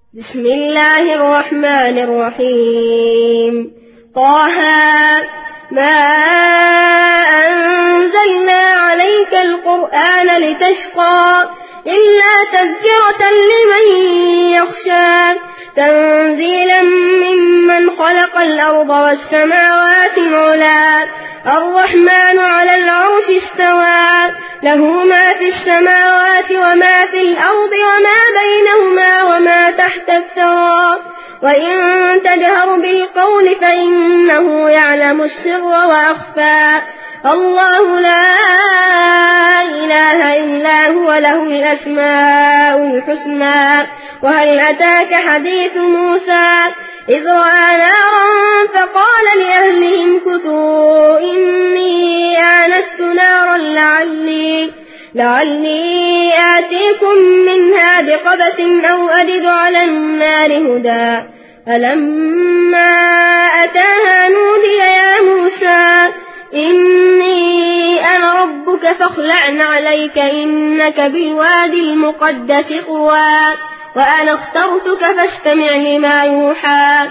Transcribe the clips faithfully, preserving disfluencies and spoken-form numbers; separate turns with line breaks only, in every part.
بسم الله الرحمن الرحيم. طه ما أنزلنا عليك القرآن لتشقى إلا تذكرة لمن يخشى تنزيلا ممن خلق الأرض والسماوات العلى الرحمن على العرش استوى له ما في السماوات وما في الأرض وما بينهما وما تحت الثرى وإن تجهر بالقول فإنه يعلم السر وأخفى الله لا إله إلا هو له الأسماء الحسنى. وهل أتاك حديث موسى إذ رأى نارا فقال لأهلهم كثوا إني آنست نارا لعلي, لعلي آتيكم منها بقبس أو أجد على النار هدى فلما أتاها نودي يا موسى إني أنا ربك فاخلع عليك إنك بالوادي المقدس طوى وأنا اخترتك فاستمع لما يوحى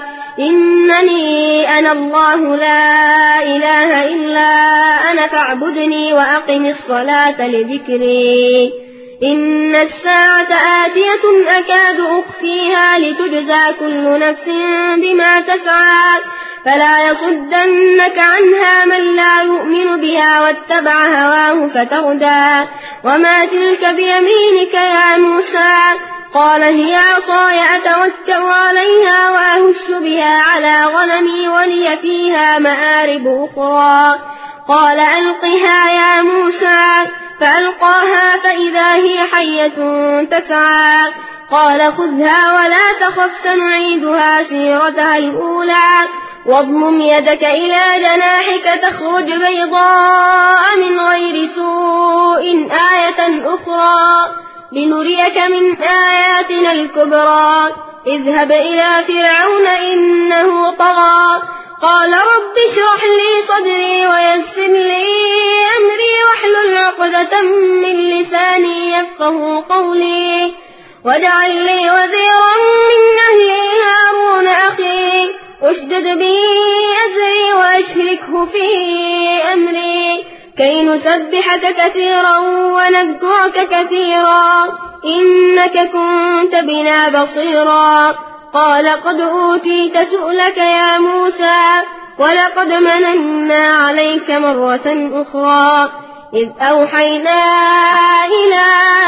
إنني أنا الله لا إله إلا أنا فاعبدني وأقم الصلاة لذكري إن الساعة آتية أكاد أخفيها لتجزى كل نفس بما تسعى فلا يصدنك عنها من لا يؤمن بها واتبع هواه فتردى وما تلك بيمينك يا موسى قال هي عصاي أتوكأ عليها وأهش بها على غنمي ولي فيها مآرب أخرى قال ألقها يا موسى فألقاها فإذا هي حية تسعى قال خذها ولا تخف سنعيدها سيرتها الأولى واضمم يدك إلى جناحك تخرج بيضاء من غير سوء آية أخرى لنريك من آياتنا الكبرى اذهب إلى فرعون إنه طغى قال رب اشرح لي صدري ويسر لي أمري واحلل عقدة من لساني يفقه قولي واجعل لي وزيرا من أهلي هارون أخي اشدد به أزري وأشركه في أمري كي نسبحك كثيرا ونذكرك كثيرا إنك كنت بنا بصيرا قال قد أوتيت سؤلك يا موسى ولقد مننا عليك مرة أخرى إذ أوحينا إلى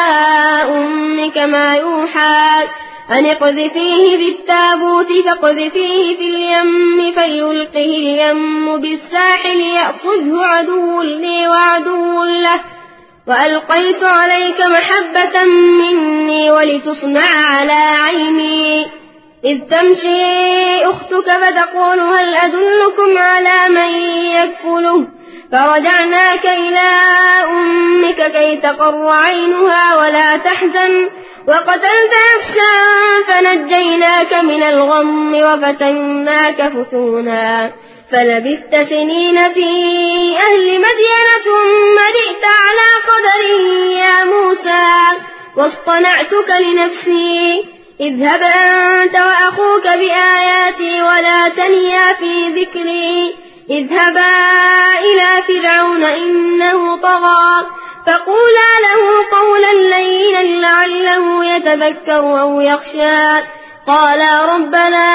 أمك ما يوحى أن اقذفيه بالتابوت فاقذفيه في اليم فليلقه اليم بالساحل يأخذه عدو لي وعدو له وألقيت عليك محبة مني ولتصنع على عيني إذ تمشي أختك فتقول هل أدلكم على من يكفله فرجعناك إلى أمك كي تقر عينها ولا تحزن وقتلت نفسا فنجيناك من الغم وفتناك فتونا فلبثت سنين في أهل مدين ثم جئت على قدر يا موسى واصطنعتك لنفسي اذهب أنت وأخوك بآياتي ولا تنيا في ذكري اذهبا إلى فرعون إنه طغى فقولا له قولا لينا لعله يتذكر أو يخشى قالا ربنا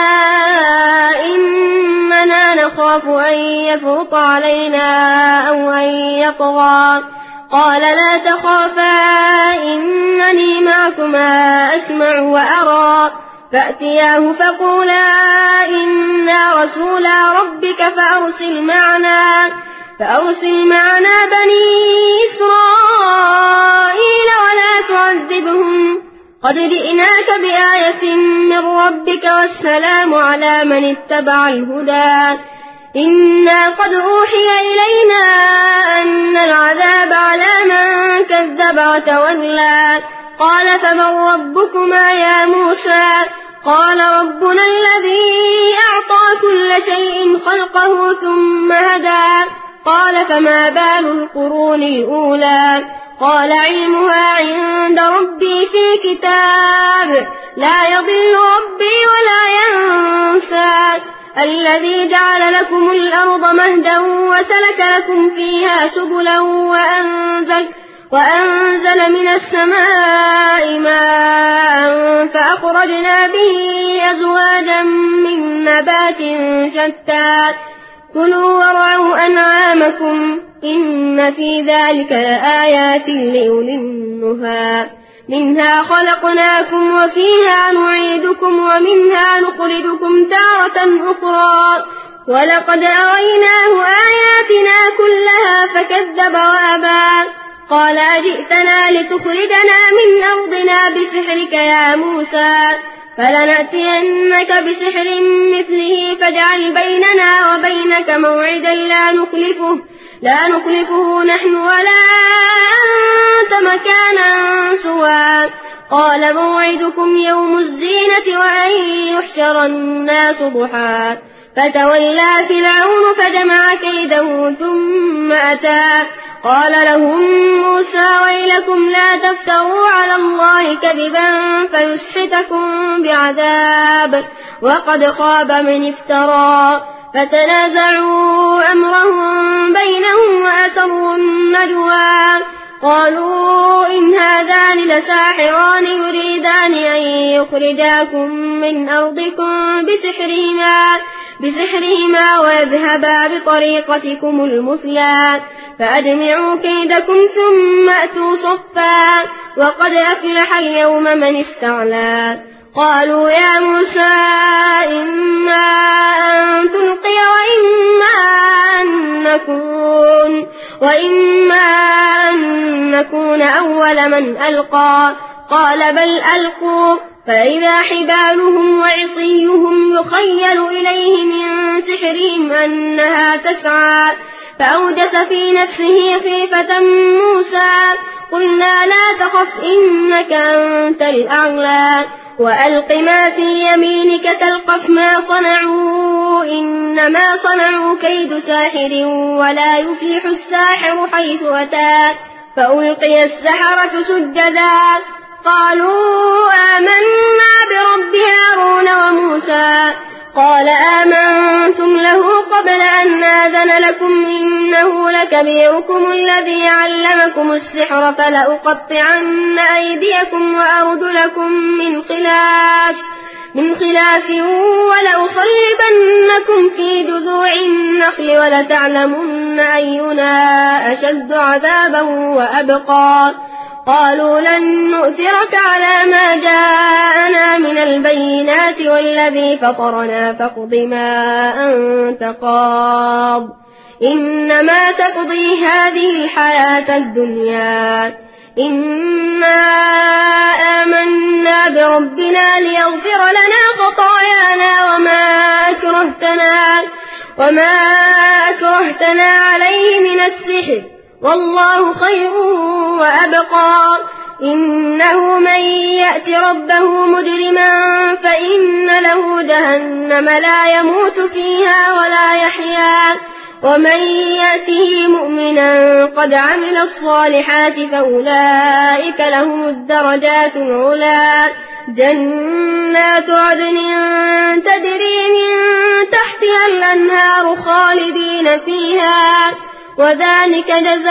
إننا نخاف أن يفرط علينا أو أن يطغى قال لا تخافا إنني معكما أسمع وأرى فأتياه فقولا إنا رسولا ربك فأرسل معنا فأرسل معنا بني إسرائيل ولا تعذبهم قد جئناك بآية من ربك والسلام على من اتبع الهدى إنا قد أوحي إلينا أن العذاب على من كذب وتولى قال فمن ربكما يا موسى قال ربنا الذي أعطى كل شيء خلقه ثم هدى قال فما بال القرون الأولى قال علمها عند ربي في كتاب لا يضل ربي ولا ينسى الذي جعل لكم الأرض مهدا وسلك لكم فيها سبلا وأنزل, وأنزل من السماء ماء فأخرجنا به أزواجا من نبات شتى كلوا وارعوا أنعامكم إن في ذلك لآيات لأولي النهى منها خلقناكم وفيها نعيدكم ومنها نخرجكم تارة أخرى ولقد أريناه آياتنا كلها فكذب وأبى قال أجئتنا لتخرجنا من أرضنا بسحرك يا موسى فلنأتينك بسحر مثله فاجعل بيننا وبينك موعدا لا نخلفه لا نخلفه نحن ولا أنت مكانا سوى قال موعدكم يوم الزينة وأن يحشر الناس ضحى فتولى فرعون فجمع كيده ثم أتى قال لهم موسى ويلكم لا تفتروا على الله كذبا فيسحتكم بعذاب وقد خاب من افترى فتنازعوا أمرهم بينهم وأسروا النجوى قالوا إن هذان لساحران يريدان أن يخرجاكم من أرضكم بسحرهما, بسحرهما ويذهبا بطريقتكم المثلى فأجمعوا كيدكم ثم أتوا صفا وقد أفلح اليوم من استعلى قالوا يا موسى إما أن تلقي وإما أن نكون, وإما أن نكون أول من ألقى قال بل ألقوا فإذا حبالهم وعصيهم يخيل إليه من سحرهم أنها تسعى فأوجس في نفسه خيفة موسى قلنا لا تخف إنك أنت الأعلى وألق ما في يمينك تلقف ما صنعوا إنما صنعوا كيد ساحر ولا يفلح الساحر حيث أتى فألقي السحرة سجدا قالوا آمنا برب هارون وموسى قال آمنتم له قبل أن آذن لكم إنه لكبيركم الذي علمكم السحر فلأقطعن أيديكم وأرجلكم من خلاف من خلاف ولأصلبنكم في جذوع النخل ولتعلمن أينا أشد عذابا وأبقى قالوا لن نؤثرك على ما جاءنا من البينات والذي فطرنا فاقض ما أنت قاض إنما تقضي هذه الحياة الدنيا إنا آمنا بربنا ليغفر لنا خطايانا وما أكرهتنا, وما أكرهتنا عليه من السحر والله خير وأبقى إنه من يأت ربه مجرما فإن له جهنم لا يموت فيها ولا يحيا ومن يأته مؤمنا قد عمل الصالحات فأولئك لهم الدرجات العلى جنات عدن تجري من تحتها الأنهار خالدين فيها وذلك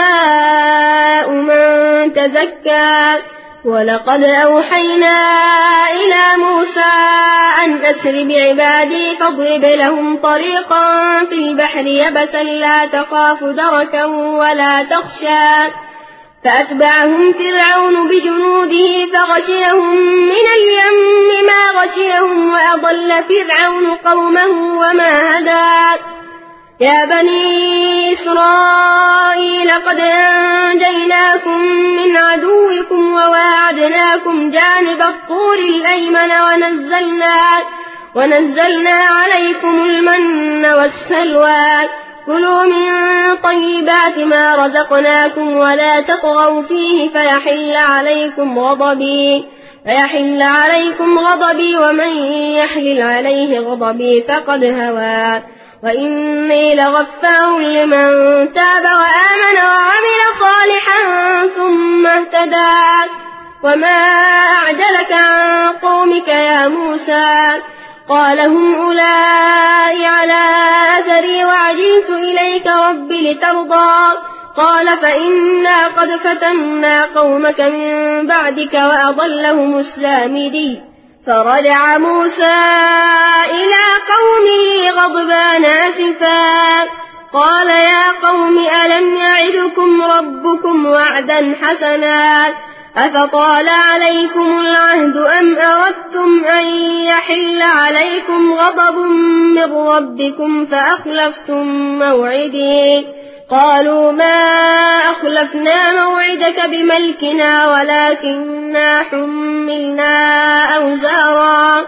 جزاء من تزكى ولقد أوحينا إلى موسى أن أسر بعبادي فاضرب لهم طريقا في البحر يبسا لا تخاف دركا ولا تخشى فأتبعهم فرعون بجنوده فغشيهم من اليم ما غشيهم وأضل فرعون قومه وما هدى يا بني إسرائيل قد أنجيناكم من عدوكم وواعدناكم جانب الطور الأيمن ونزلنا, ونزلنا عليكم المن والسلوى كلوا من طيبات ما رزقناكم ولا تطغوا فيه فيحل عليكم غضبي فيحل عليكم غضبي ومن يحلل عليه غضبي فقد هوى وإني لغفار لمن تاب وآمن وعمل صالحا ثم اهتدى. وما أعجلك عن قومك يا موسى؟ قال هم أولئك على أثري وعجلت إليك رب لترضى. قال فإنا قد فتنا قومك من بعدك وأضلهم السامري. فرجع موسى إلى قومه غضبان آسفا قال يا قوم ألم يعدكم ربكم وعدا حسنا أفطال عليكم العهد أم أردتم أن يحل عليكم غضب من ربكم فأخلفتم موعدي؟ قالوا ما أخلفنا موعدك بملكنا ولكننا حملنا أوزارا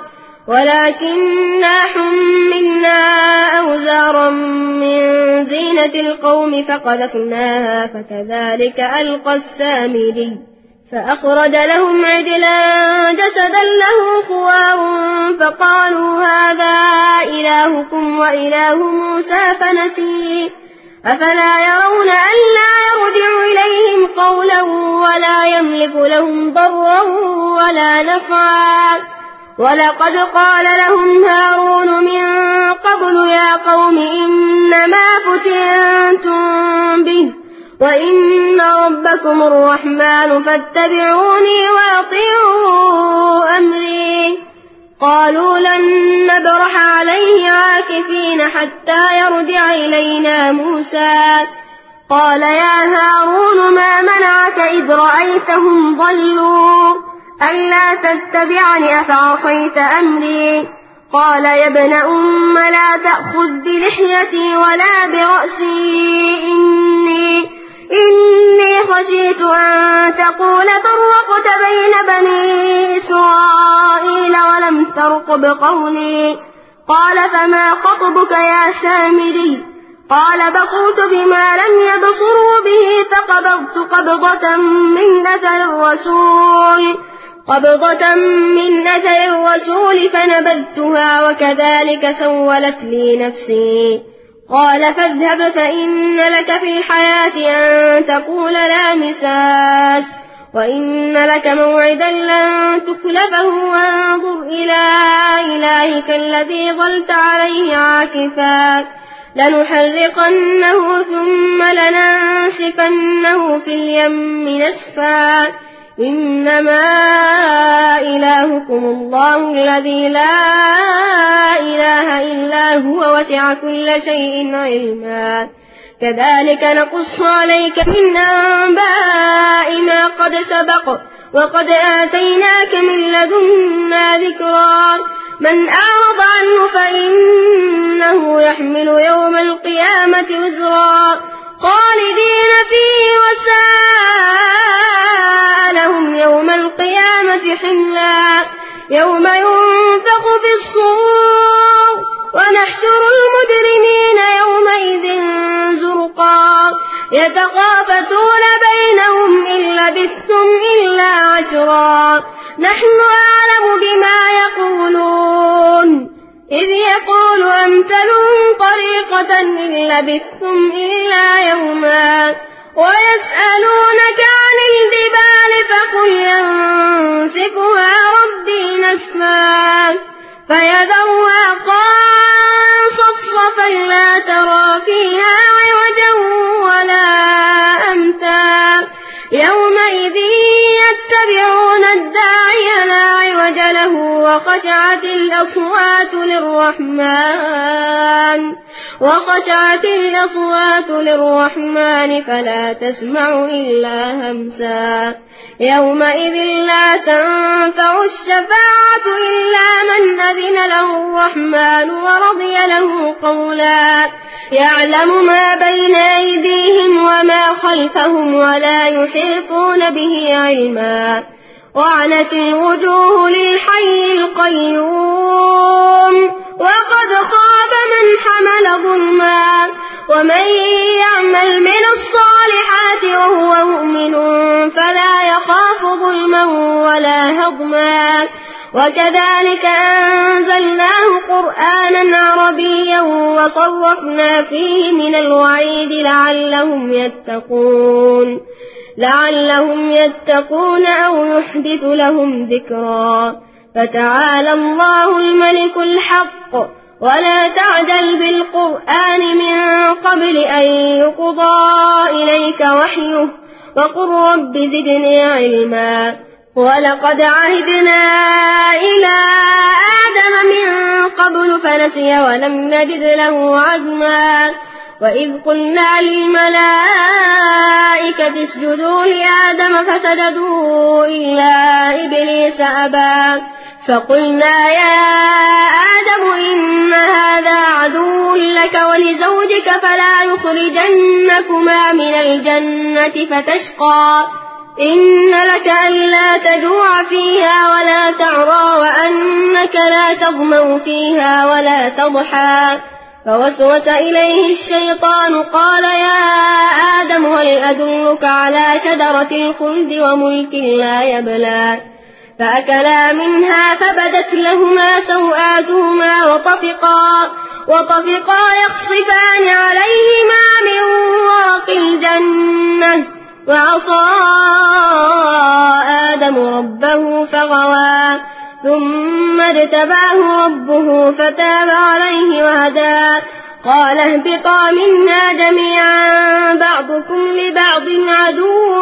ولكننا حملنا أوزارا من زينة القوم فقذفناها فكذلك ألقى السامري. فأخرج لهم عجلا جسدا له خوار فقالوا هذا إلهكم وإله موسى فنسي. أفلا يرون ألا يرجع إليهم قولا ولا يملك لهم ضرا ولا نفعا؟ ولقد قال لهم هارون من قبل يا قوم إنما فتنتم به وإن ربكم الرحمن فاتبعوني وأطيعوا أمري. قالوا لن نبرح عليه عاكفين حتى يرجع إلينا موسى. قال يا هارون ما منعك إذ رأيتهم ضلوا ألا تتبعني أفعصيت أمري؟ قال يا ابن أم لا تأخذ بلحيتي ولا برأسي إني إني خشيت أن تقول فرقت بين بني إسرائيل ولم ترقب قولي. قال فما خطبك يا سامري؟ قال بصرت بما لم يبصروا به فقبضت قبضة من أثر الرسول قبضة من أثر الرسول فنبذتها وكذلك سولت لي نفسي. قال فاذهب فإن لك في الحياة أن تقول لا مساس وإن لك موعدا لن تخلفه وانظر إلى إلهك الذي ظلت عليه عاكفا لنحرقنه ثم لننسفنه في اليم نسفا. إنما إلهكم الله الذي لا إله إلا هو وسع كل شيء علما. كذلك نقص عليك من أنباء ما قد سبق وقد آتيناك من لدنا ذكرا. من أعرض عنه فإنه يحمل يوم القيامة وزرا خالدين فيه وساء لهم يوم القيامة حملا. يوم ينفخ في الصور ونحشر المجرمين يومئذ زرقا يتخافتون بينهم إن لبثتم إلا عشرا نحن أعلم بما يقولون إذ يقول أمثلهم طريقة إن لبثتم إلا يوما. ويسألونك عن الجبال فقل ينسفها ربي نسفا فيذرها قاعا صفصفا لا ترى فيها عوجا ولا أمتا. يومئذ يتبعون الداعي لا عوج له وخشعت الأصوات للرحمن وخشعت الأصوات للرحمن فلا تسمع إلا همسا. يومئذ لا تنفع الشفاعة إلا من أذن له الرحمن ورضي له قولا. يعلم ما بين أيديهم وما خلفهم ولا يحيطون به علما. وعنت الوجوه للحي القيوم وقد خاب من حمل ظلما. ومن يعمل من الصالحات وهو مؤمن فلا يخاف ظلما ولا هضما. وكذلك أنزلناه قرآنا عربيا وصرفنا فيه من الوعيد لعلهم يتقون لعلهم يتقون أو يحدث لهم ذكرا. فتعالى الله الملك الحق ولا تعجل بالقرآن من قبل أن يقضى إليك وحيه وقل رب زدني علما. ولقد عهدنا إلى آدم من قبل فنسي ولم نجد له عزما. وإذ قلنا للملائكة اسجدوا لآدم فسجدوا إلا إبليس أبى فقلنا يا آدم إن هذا عدو لك ولزوجك فلا يخرجنكما من الجنة فتشقى. إن لك ألا تجوع فيها ولا تعرى وأنك لا تظمأ فيها ولا تضحى. فوسوس إليه الشيطان قال يا آدم هل أدلك على شجرة الخلد وملك لا يبلى. فأكلا منها فبدت لهما سوآتهما وطفقا وطفقا يخصفان عليهما من ورق الجنة وعصى آدم ربه فغوى ثم اجتباه ربه فتاب عليه وهدى. قال اهبطا منا جميعا بعضكم لبعض عدو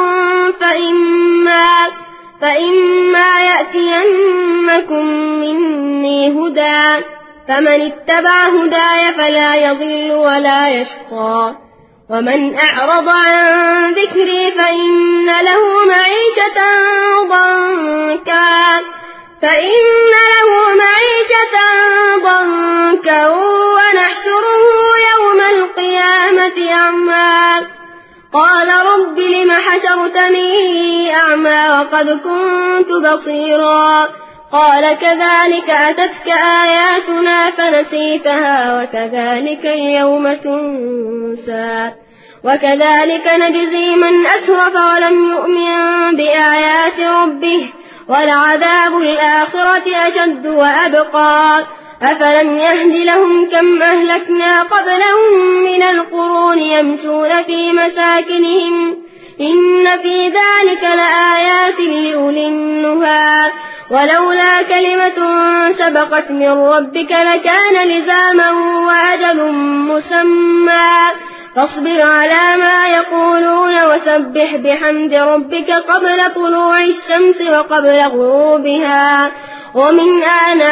فإما, فإما يأتينكم مني هدى فمن اتبع هداي فلا يضل ولا يشقى. ومن أعرض عن ذكري فإن له معيشة ضنكا فإن له معيشة ضنكا ونحشره يوم القيامة أعمى. قال رب لم حشرتني أعمى وقد كنت بصيرا. قال كذلك أتتك آياتنا فنسيتها وكذلك اليوم تنسى. وكذلك نجزي من أسرف ولم يؤمن بآيات ربه ولعذاب الآخرة أشد وأبقى. أفلم يهد لهم كم أهلكنا قبلهم من القرون يمشون في مساكنهم إن في ذلك لآيات لأولي النهى. ولولا كلمة سبقت من ربك لكان لزاما وأجل مسمى. فاصبر على ما يقولون وسبح بحمد ربك قبل طلوع الشمس وقبل غروبها ومن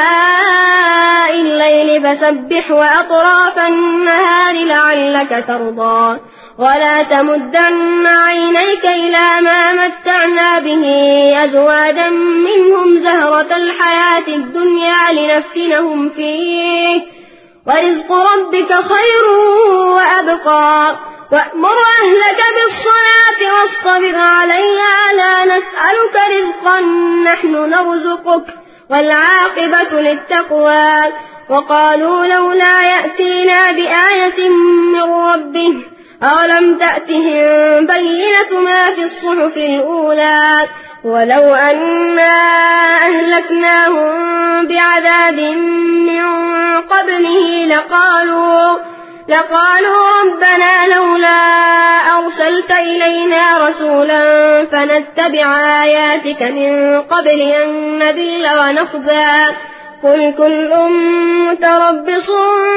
آناء الليل فسبح وأطراف النهار لعلك ترضى. ولا تمدن عينيك إلى ما متعنا به أزواجا منهم زهرة الحياة الدنيا لنفتنهم فيه ورزق ربك خير وأبقى. وأمر أهلك بالصلاة واصطبر عليها لا نسألك رزقا نحن نرزقك والعاقبة للتقوى. وقالوا لولا يأتينا بآية من ربه أولم تأتهم بينة ما في الصحف الأولى. ولو أنا أهلكناهم بعذاب من قبله لقالوا, لقالوا ربنا لولا أرسلت إلينا رسولا فنتبع آياتك من قبل أن نذل ونخزى. قل كل متربص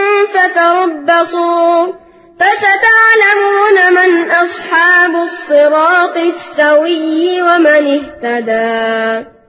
فتربصوا فستعلمون من أصحاب الصراط السوي ومن اهتدى.